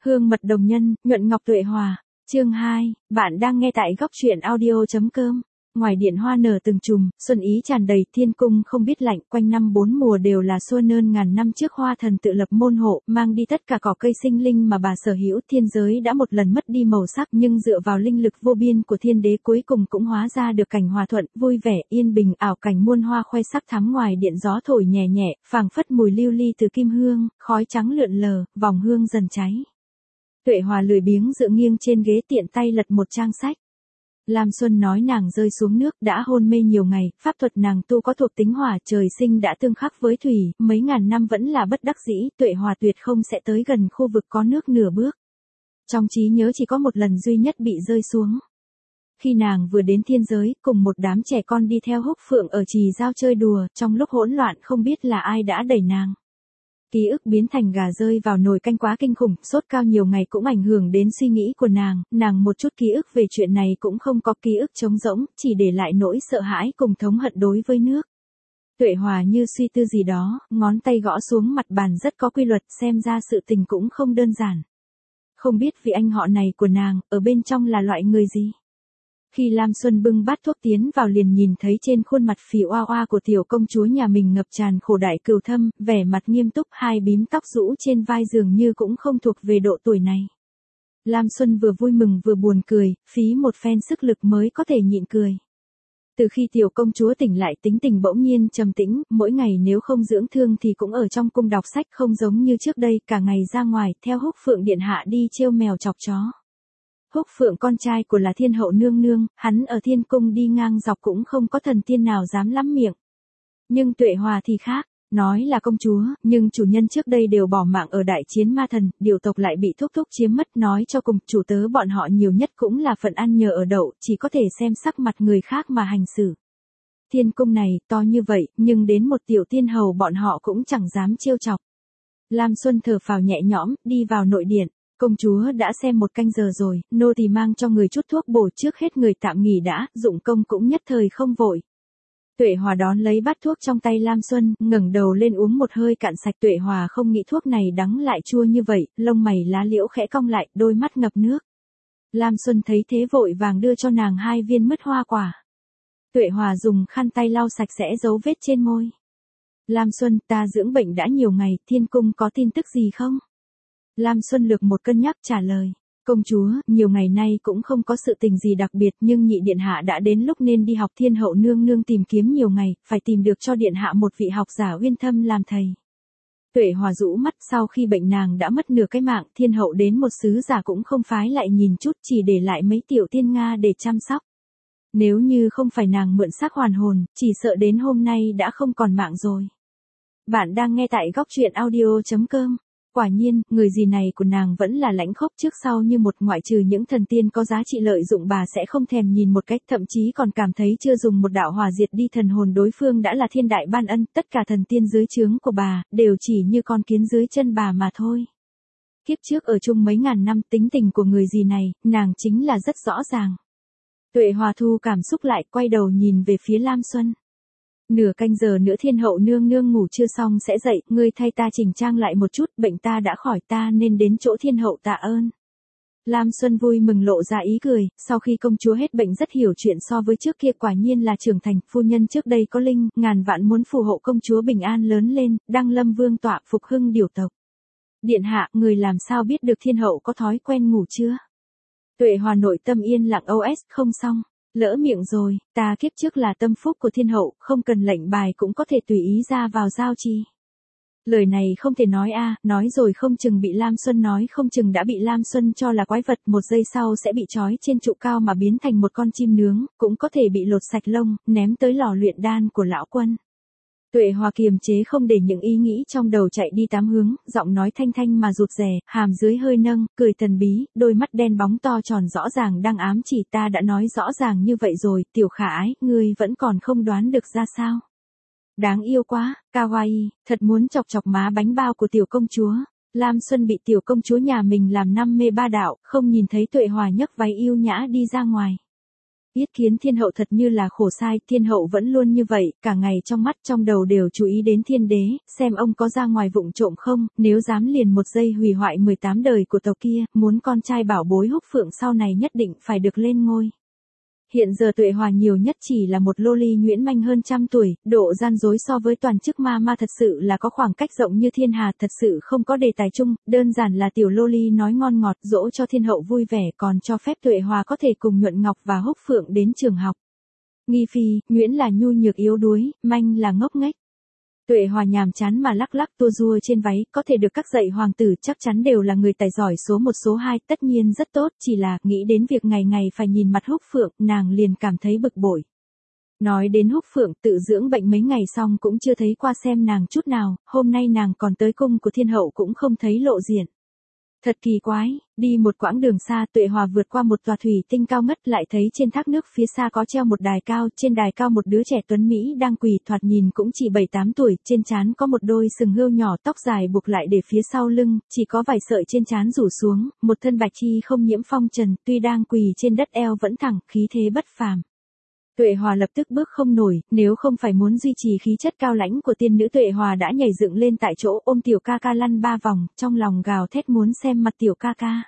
Hương mật đồng nhân, nhuận ngọc tuệ hòa. Chương 2, bạn đang nghe tại góc truyện audio.com. Ngoài điện hoa nở từng chùm, xuân ý tràn đầy, thiên cung không biết lạnh, quanh năm bốn mùa đều là xuân nơn ngàn năm trước hoa thần tự lập môn hộ, mang đi tất cả cỏ cây sinh linh mà bà sở hữu. Thiên giới đã một lần mất đi màu sắc, nhưng dựa vào linh lực vô biên của thiên đế cuối cùng cũng hóa ra được cảnh hòa thuận, vui vẻ, yên bình, ảo cảnh muôn hoa khoe sắc thắm. Ngoài điện gió thổi nhẹ nhẹ, phảng phất mùi lưu ly từ kim hương, khói trắng lượn lờ, vòng hương dần cháy. Tuệ Hòa lười biếng dựa nghiêng trên ghế, tiện tay lật một trang sách. Lam Xuân nói nàng rơi xuống nước, đã hôn mê nhiều ngày, pháp thuật nàng tu có thuộc tính hỏa, trời sinh đã tương khắc với thủy, mấy ngàn năm vẫn là bất đắc dĩ, Tuệ Hòa tuyệt không sẽ tới gần khu vực có nước nửa bước. Trong trí nhớ chỉ có một lần duy nhất bị rơi xuống. Khi nàng vừa đến thiên giới, cùng một đám trẻ con đi theo Húc Phượng ở Trì Giao chơi đùa, trong lúc hỗn loạn không biết là ai đã đẩy nàng. Ký ức biến thành gà rơi vào nồi canh quá kinh khủng, sốt cao nhiều ngày cũng ảnh hưởng đến suy nghĩ của nàng một chút ký ức về chuyện này cũng không có, ký ức trống rỗng, chỉ để lại nỗi sợ hãi cùng thống hận đối với nước. Tuệ Hòa như suy tư gì đó, ngón tay gõ xuống mặt bàn rất có quy luật, xem ra sự tình cũng không đơn giản. Không biết vị anh họ này của nàng, ở bên trong là loại người gì? Khi Lam Xuân bưng bát thuốc tiến vào liền nhìn thấy trên khuôn mặt phì oa oa của tiểu công chúa nhà mình ngập tràn khổ đại cừu thâm, vẻ mặt nghiêm túc, hai bím tóc rũ trên vai dường như cũng không thuộc về độ tuổi này. Lam Xuân vừa vui mừng vừa buồn cười, phí một phen sức lực mới có thể nhịn cười. Từ khi tiểu công chúa tỉnh lại tính tình bỗng nhiên trầm tĩnh, mỗi ngày nếu không dưỡng thương thì cũng ở trong cung đọc sách, không giống như trước đây cả ngày ra ngoài theo Húc Phượng điện hạ đi trêu mèo chọc chó. Húc Phượng con trai của là thiên hậu nương nương, hắn ở thiên cung đi ngang dọc cũng không có thần tiên nào dám lắm miệng. Nhưng Tuệ Hòa thì khác, nói là công chúa, nhưng chủ nhân trước đây đều bỏ mạng ở đại chiến ma thần, điều tộc lại bị thúc thúc chiếm mất, nói cho cùng chủ tớ bọn họ nhiều nhất cũng là phận ăn nhờ ở đậu, chỉ có thể xem sắc mặt người khác mà hành xử. Thiên cung này to như vậy, nhưng đến một tiểu tiên hầu bọn họ cũng chẳng dám trêu chọc. Lam Xuân thở phào nhẹ nhõm, đi vào nội điện. Công chúa đã xem một canh giờ rồi, nô tỳ mang cho người chút thuốc bổ, trước hết người tạm nghỉ đã, dụng công cũng nhất thời không vội. Tuệ Hòa đón lấy bát thuốc trong tay Lam Xuân, ngẩng đầu lên uống một hơi cạn sạch. Tuệ Hòa không nghĩ thuốc này đắng lại chua như vậy, lông mày lá liễu khẽ cong lại, đôi mắt ngập nước. Lam Xuân thấy thế vội vàng đưa cho nàng 2 viên mứt hoa quả. Tuệ Hòa dùng khăn tay lau sạch sẽ dấu vết trên môi. Lam Xuân, ta dưỡng bệnh đã nhiều ngày, thiên cung có tin tức gì không? Lam Xuân lược một cân nhắc trả lời. Công chúa, nhiều ngày nay cũng không có sự tình gì đặc biệt, nhưng nhị điện hạ đã đến lúc nên đi học, thiên hậu nương nương tìm kiếm nhiều ngày, phải tìm được cho điện hạ một vị học giả uyên thâm làm thầy. Tuệ Hòa rũ mắt, sau khi bệnh nàng đã mất nửa cái mạng, thiên hậu đến một sứ giả cũng không phái lại nhìn chút, chỉ để lại mấy tiểu tiên Nga để chăm sóc. Nếu như không phải nàng mượn xác hoàn hồn, chỉ sợ đến hôm nay đã không còn mạng rồi. Bạn đang nghe tại góc truyện audio.com. Quả nhiên, người gì này của nàng vẫn là lãnh khốc trước sau như một, ngoại trừ những thần tiên có giá trị lợi dụng bà sẽ không thèm nhìn một cách, thậm chí còn cảm thấy chưa dùng một đạo hỏa diệt đi thần hồn đối phương đã là thiên đại ban ân, tất cả thần tiên dưới trướng của bà, đều chỉ như con kiến dưới chân bà mà thôi. Kiếp trước ở chung mấy ngàn năm, tính tình của người gì này, nàng chính là rất rõ ràng. Tuệ Hòa thu cảm xúc lại, quay đầu nhìn về phía Lam Xuân. Nửa canh giờ nữa thiên hậu nương nương ngủ chưa xong sẽ dậy, ngươi thay ta chỉnh trang lại một chút, bệnh ta đã khỏi, ta nên đến chỗ thiên hậu tạ ơn. Lam Xuân vui mừng lộ ra ý cười, sau khi công chúa hết bệnh rất hiểu chuyện so với trước kia, quả nhiên là trưởng thành, phu nhân trước đây có linh, ngàn vạn muốn phù hộ công chúa bình an lớn lên, đăng lâm vương tọa, phục hưng điều tộc. Điện hạ, người làm sao biết được thiên hậu có thói quen ngủ chưa? Tuệ Hòa nội tâm yên lặng, OS, không xong. Lỡ miệng rồi, ta kiếp trước là tâm phúc của thiên hậu, không cần lệnh bài cũng có thể tùy ý ra vào giao chi. Lời này không thể nói nói rồi không chừng bị Lam Xuân nói, không chừng đã bị Lam Xuân cho là quái vật, một giây sau sẽ bị trói trên trụ cao mà biến thành một con chim nướng, cũng có thể bị lột sạch lông, ném tới lò luyện đan của lão quân. Tuệ Hòa kiềm chế không để những ý nghĩ trong đầu chạy đi tám hướng, giọng nói thanh thanh mà rụt rè, hàm dưới hơi nâng, cười thần bí, đôi mắt đen bóng to tròn rõ ràng đang ám chỉ, ta đã nói rõ ràng như vậy rồi, tiểu khả ái, ngươi vẫn còn không đoán được ra sao? Đáng yêu quá, kawaii, thật muốn chọc chọc má bánh bao của tiểu công chúa. Lam Xuân bị tiểu công chúa nhà mình làm năm mê ba đạo, không nhìn thấy Tuệ Hòa nhấc váy yêu nhã đi ra ngoài. Yết kiến thiên hậu thật như là khổ sai, thiên hậu vẫn luôn như vậy, cả ngày trong mắt trong đầu đều chú ý đến thiên đế, xem ông có ra ngoài vụng trộm không, nếu dám liền một giây hủy hoại 18 đời của tộc kia, muốn con trai bảo bối Húc Phượng sau này nhất định phải được lên ngôi. Hiện giờ Tuệ Hòa nhiều nhất chỉ là một lô ly nhuyễn manh hơn trăm tuổi, độ gian dối so với toàn chức ma ma thật sự là có khoảng cách rộng như thiên hà, thật sự không có đề tài chung, đơn giản là tiểu lô ly nói ngon ngọt dỗ cho thiên hậu vui vẻ, còn cho phép Tuệ Hòa có thể cùng Nhuận Ngọc và Húc Phượng đến trường học. Nghi phi, nhuyễn là nhu nhược yếu đuối, manh là ngốc nghếch. Tuệ Hòa nhàm chán mà lắc lắc tua rua trên váy, có thể được các dạy hoàng tử chắc chắn đều là người tài giỏi số 1 số 2, tất nhiên rất tốt, chỉ là nghĩ đến việc ngày ngày phải nhìn mặt Húc Phượng, nàng liền cảm thấy bực bội. Nói đến Húc Phượng, tự dưỡng bệnh mấy ngày xong cũng chưa thấy qua xem nàng chút nào, hôm nay nàng còn tới cung của thiên hậu cũng không thấy lộ diện. Thật kỳ quái, đi một quãng đường xa, Tuệ Hòa vượt qua một tòa thủy tinh cao ngất, lại thấy trên thác nước phía xa có treo một đài cao, trên đài cao một đứa trẻ tuấn Mỹ đang quỳ, thoạt nhìn cũng chỉ 7-8 tuổi, trên trán có một đôi sừng hươu nhỏ, tóc dài buộc lại để phía sau lưng, chỉ có vài sợi trên trán rủ xuống, một thân bạch chi không nhiễm phong trần, tuy đang quỳ trên đất eo vẫn thẳng, khí thế bất phàm. Tuệ Hòa lập tức bước không nổi, nếu không phải muốn duy trì khí chất cao lãnh của tiên nữ, Tuệ Hòa đã nhảy dựng lên tại chỗ, ôm tiểu ca ca lăn 3 vòng, trong lòng gào thét muốn xem mặt tiểu ca ca.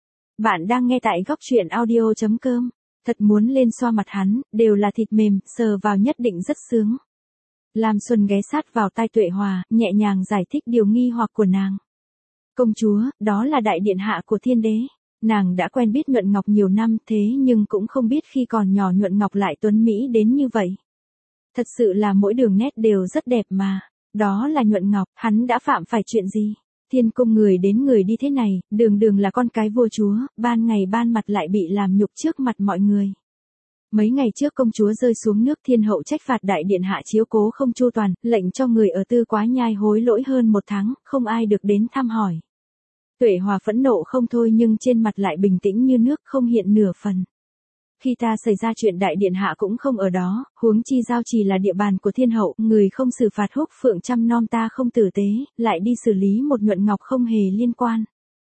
Bạn đang nghe tại góc truyện audio.com, thật muốn lên xoa mặt hắn, đều là thịt mềm, sờ vào nhất định rất sướng. Lam Xuân ghé sát vào tai Tuệ Hòa, nhẹ nhàng giải thích điều nghi hoặc của nàng. Công chúa, đó là đại điện hạ của thiên đế. Nàng đã quen biết Nhuận Ngọc nhiều năm, thế nhưng cũng không biết khi còn nhỏ Nhuận Ngọc lại tuấn Mỹ đến như vậy. Thật sự là mỗi đường nét đều rất đẹp mà. Đó là Nhuận Ngọc, hắn đã phạm phải chuyện gì? Thiên cung người đến người đi thế này, đường đường là con cái vua chúa, ban ngày ban mặt lại bị làm nhục trước mặt mọi người. Mấy ngày trước công chúa rơi xuống nước, thiên hậu trách phạt đại điện hạ chiếu cố không chu toàn, lệnh cho người ở Tư Quá Nhai hối lỗi hơn 1 tháng, không ai được đến thăm hỏi. Tuệ Hòa phẫn nộ không thôi nhưng trên mặt lại bình tĩnh như nước, không hiện nửa phần. Khi ta xảy ra chuyện đại điện hạ cũng không ở đó, huống chi giao trì là địa bàn của thiên hậu, người không xử phạt Húc Phượng chăm nom ta không tử tế, lại đi xử lý một Nhuận Ngọc không hề liên quan.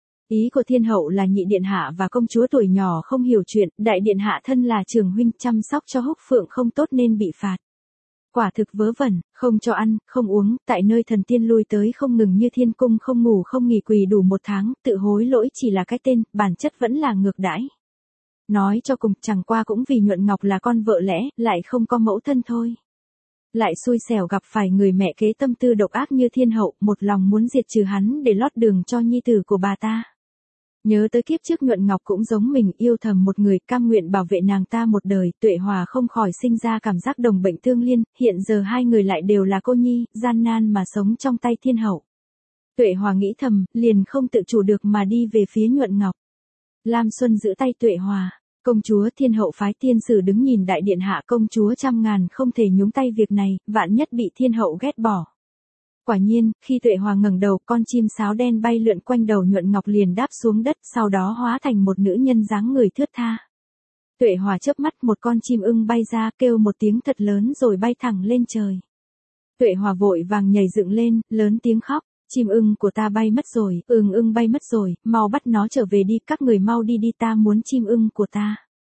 Ý của thiên hậu là nhị điện hạ và công chúa tuổi nhỏ không hiểu chuyện, đại điện hạ thân là trường huynh chăm sóc cho Húc Phượng không tốt nên bị phạt. Quả thực vớ vẩn, không cho ăn, không uống, tại nơi thần tiên lui tới không ngừng như thiên cung, không ngủ không nghỉ quỳ đủ 1 tháng, tự hối lỗi chỉ là cái tên, bản chất vẫn là ngược đãi. Nói cho cùng, chẳng qua cũng vì Nhuận Ngọc là con vợ lẽ, lại không có mẫu thân thôi. Lại xui xẻo gặp phải người mẹ kế tâm tư độc ác như thiên hậu, một lòng muốn diệt trừ hắn để lót đường cho nhi tử của bà ta. Nhớ tới kiếp trước Nhuận Ngọc cũng giống mình, yêu thầm một người, cam nguyện bảo vệ nàng ta một đời, Tuệ Hòa không khỏi sinh ra cảm giác đồng bệnh tương liên, hiện giờ hai người lại đều là cô nhi, gian nan mà sống trong tay thiên hậu. Tuệ Hòa nghĩ thầm, liền không tự chủ được mà đi về phía Nhuận Ngọc. Lam Xuân giữ tay Tuệ Hòa, công chúa, thiên hậu phái tiên sử đứng nhìn đại điện hạ, công chúa trăm ngàn không thể nhúng tay việc này, vạn nhất bị thiên hậu ghét bỏ. Quả nhiên, khi Tuệ Hòa ngẩng đầu, con chim sáo đen bay lượn quanh đầu Nhuận Ngọc liền đáp xuống đất, sau đó hóa thành một nữ nhân dáng người thướt tha. Tuệ Hòa chớp mắt, một con chim ưng bay ra, kêu một tiếng thật lớn rồi bay thẳng lên trời. Tuệ Hòa vội vàng nhảy dựng lên, lớn tiếng khóc, chim ưng của ta bay mất rồi, ưng bay mất rồi, mau bắt nó trở về đi, các người mau đi đi, ta muốn chim ưng của ta.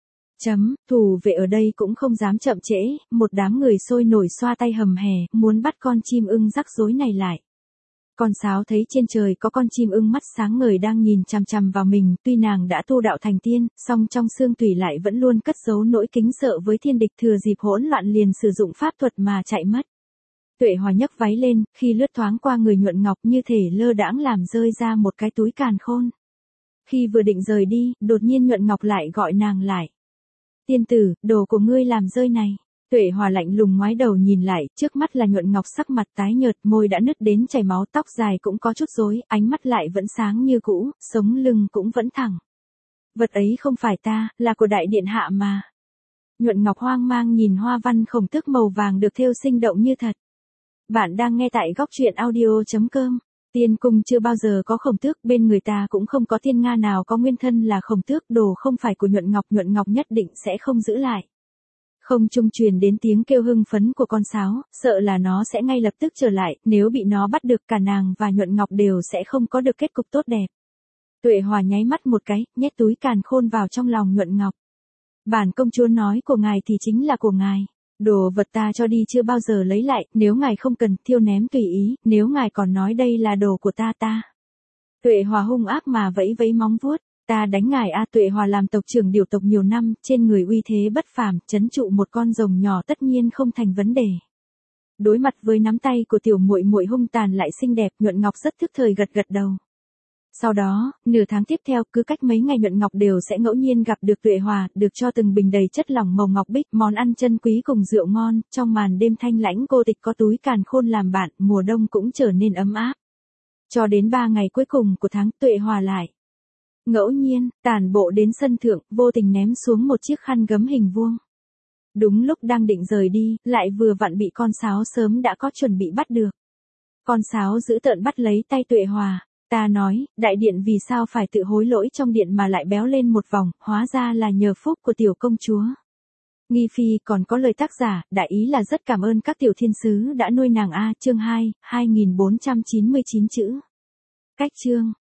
Thủ vệ ở đây cũng không dám chậm trễ, một đám người sôi nổi xoa tay hầm hè, muốn bắt con chim ưng rắc rối này lại. Con sáo thấy trên trời có con chim ưng mắt sáng ngời đang nhìn chằm chằm vào mình, tuy nàng đã tu đạo thành tiên, song trong xương tủy lại vẫn luôn cất giấu nỗi kính sợ với thiên địch, thừa dịp hỗn loạn liền sử dụng pháp thuật mà chạy mất. Tuệ Hòa nhấc váy lên, khi lướt thoáng qua người Nhuận Ngọc như thể lơ đãng làm rơi ra một cái túi càn khôn. Khi vừa định rời đi, đột nhiên Nhuận Ngọc lại gọi nàng lại. Tiên tử, đồ của ngươi làm rơi này. Tuệ Hòa lạnh lùng ngoái đầu nhìn lại, trước mắt là Nhuận Ngọc sắc mặt tái nhợt, môi đã nứt đến chảy máu, tóc dài cũng có chút rối, ánh mắt lại vẫn sáng như cũ, sống lưng cũng vẫn thẳng. Vật ấy không phải ta, là của đại điện hạ mà. Nhuận Ngọc hoang mang nhìn hoa văn khổng tước màu vàng được thêu sinh động như thật. Bạn đang nghe tại góc truyện audio.com. Tiên cung chưa bao giờ có khổng tước, bên người ta cũng không có thiên nga nào có nguyên thân là khổng tước, đồ không phải của Nhuận Ngọc nhất định sẽ không giữ lại. Không trung truyền đến tiếng kêu hưng phấn của con sáo, sợ là nó sẽ ngay lập tức trở lại, nếu bị nó bắt được cả nàng và Nhuận Ngọc đều sẽ không có được kết cục tốt đẹp. Tuệ Hòa nháy mắt một cái, nhét túi càn khôn vào trong lòng Nhuận Ngọc. Bản công chúa nói của ngài thì chính là của ngài. Đồ vật ta cho đi chưa bao giờ lấy lại, nếu ngài không cần, thiêu ném tùy ý, nếu ngài còn nói đây là đồ của ta. Tuệ Hòa hung ác mà vẫy vẫy móng vuốt, ta đánh ngài a. Tuệ Hòa làm tộc trưởng điều tộc nhiều năm, trên người uy thế bất phàm, trấn trụ một con rồng nhỏ tất nhiên không thành vấn đề. Đối mặt với nắm tay của tiểu muội muội hung tàn lại xinh đẹp, Nhuận Ngọc rất thức thời gật đầu. Sau đó, nửa tháng tiếp theo, cứ cách mấy ngày Nhuận Ngọc đều sẽ ngẫu nhiên gặp được Tuệ Hòa, được cho từng bình đầy chất lỏng màu ngọc bích, món ăn chân quý cùng rượu ngon, trong màn đêm thanh lãnh cô tịch có túi càn khôn làm bạn, mùa đông cũng trở nên ấm áp. Cho đến 3 ngày cuối cùng của tháng, Tuệ Hòa lại ngẫu nhiên tản bộ đến sân thượng, vô tình ném xuống một chiếc khăn gấm hình vuông. Đúng lúc đang định rời đi, lại vừa vặn bị con sáo sớm đã có chuẩn bị bắt được. Con sáo dữ tợn bắt lấy tay Tuệ Hòa. Ta nói, đại điện vì sao phải tự hối lỗi trong điện mà lại béo lên một vòng, hóa ra là nhờ phúc của tiểu công chúa. Nghi phi còn có lời tác giả, đại ý là rất cảm ơn các tiểu thiên sứ đã nuôi nàng a. Chương 2, 2499 chữ. Cách chương